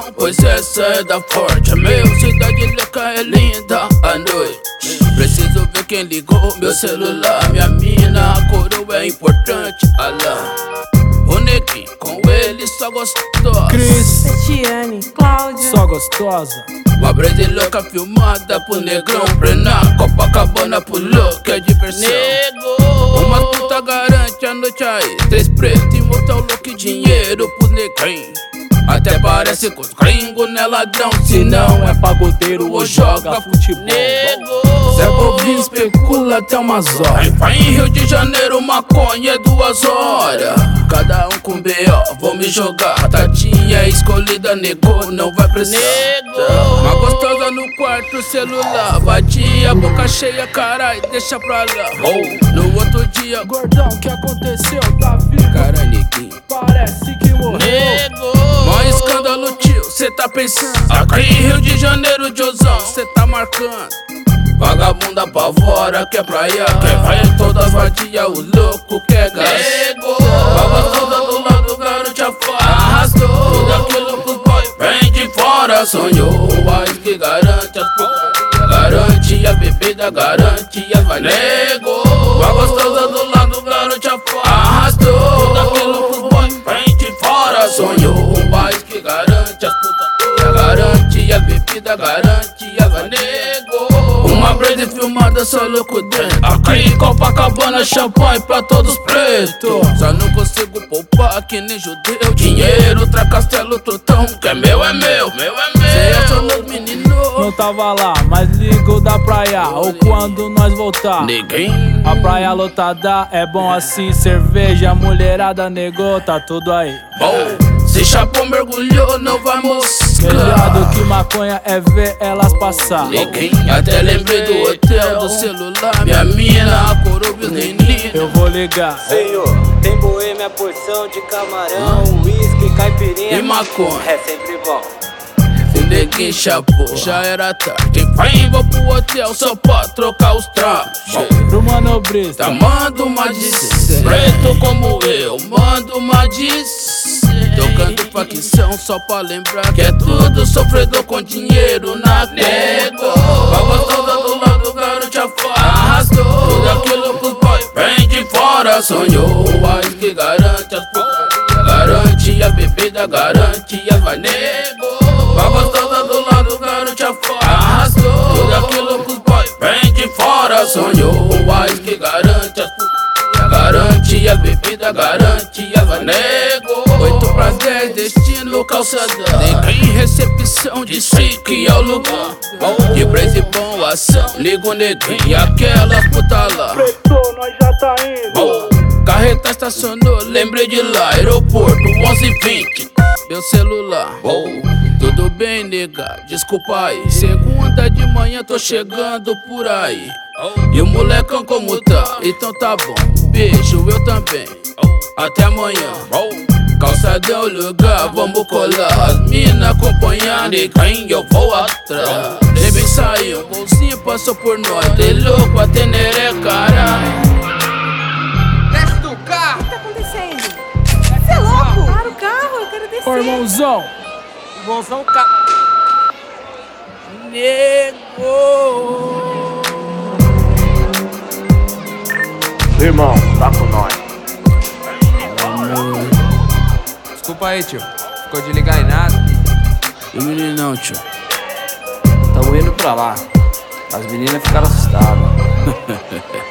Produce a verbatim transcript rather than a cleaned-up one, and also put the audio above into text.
não, pois essa é da forte. Meu cidade louca é linda à noite. Preciso ver quem ligou meu celular. Minha mina, a coroa é importante. Alá, o neguinho, com ele só gostosa. Cris, Tetiane, Cláudia, só gostosa. Uma brisa louca filmada pro negrão. Prena, Copacabana pulou, que é diversão. Nego, uma puta garante a noite aí. Três pretos e motel louco e dinheiro pro negrinho. Até parece que os gringos não é ladrão. Se não é pagodeiro ou joga futebol. Nego, Zé Bovinho especula até umas horas. Vai em Rio de Janeiro, maconha é duas horas. Cada um com B O, vou me jogar. Tatinha escolhida, negou, não vai precisar. Uma gostosa no quarto, celular. Batia, boca cheia, carai, deixa pra lá. Oh, no outro dia, Gordão, o que aconteceu? Tá vivo? cara, neguinho, Parece que morreu. nego, mó escândalo, tio, cê tá pensando. Aqui em Rio de Janeiro, Josão, cê tá marcando. Vagabunda apavora, quer praia, quer vai em todas vadia, o louco quer gasto. Vagabunda do lado, garoto afora, arrastou. Tudo aquilo pros boys, vem de fora. Sonhou, mas que garante as putaria, garante a bebida, garante as vai. Nego, a gostosa do lado, garoto afora, arrastou. Tudo aquilo pros boys, vem de fora. Sonhou, mas que garante as putaria, garante a bebida, garante as vai. Nego, uma brisa filmada, só louco dentro. Aqui em Copacabana, champanhe pra todos pretos. Só não consigo poupar que nem judeu. Dinheiro, tracastelo, trutão, que é meu, é meu, meu é meu. Cê é só meus meninos. Não tava lá, mas ligo da praia. Ou quando nós voltar. Ninguém. A praia lotada é bom assim. Cerveja, mulherada, negou, tá tudo aí. Oh, se chapou, mergulhou, não vai moscar. Melhor do que maconha é ver elas passar. Ninguém. Até lembrei do hotel, do celular. Minha mina, a coroa e os meninos. Eu vou ligar. Senhor, tem boêmia, porção de camarão, uísque, caipirinha E maconha. é sempre bom. O neguinho chapou, já era tarde. Vai, vou pro hotel só pra trocar os trapos. Pro manobrista, Tá, manda uma de cem. Preto como eu, manda uma de cem. Tocando facção só pra lembrar que é tudo sofredor com dinheiro na nego. A gostosa do lado, garoto afora, arrastou. Tudo aquilo pros boys, vem de fora. Sonhou, mas que garante as putaria, garante a bebida, garante as vai. Nego, a gostosa do lado, garoto afora, arrastou. Tudo aquilo pros boys, vem de fora. Sonhou, mas que garante as putaria, garante a bebida, garante as vai. Nego, oito pras dez, destino calçadão. Neguinho, recepção de cinco e é o lugar. De brase bom, ação, liga o neguinho e aquelas puta lá. Preto, nós já tá indo. Oh, carreta estacionou, lembrei de lá. Aeroporto, onze e vinte, meu celular. Oh, tudo bem, nega, desculpa aí. Segunda de manhã tô chegando por aí. E o molecão como tá? Então tá bom, beijo, eu também. Até amanhã. Calçadão, lugar, vamos colar. As mina acompanhando e quem eu vou atrás. Nem bem saiu, um bolsinho passou por nós. De louco, a teneré, caralho. Desce do carro! o que tá acontecendo? Você é louco? Para o carro, eu quero descer. Ô irmãozão, Bonzão ca... Nego. Irmão, tá com nós. Desculpa aí, tio. Ficou de ligar em nada. E o meninão, tio? Tamo indo pra lá. As meninas ficaram assustadas.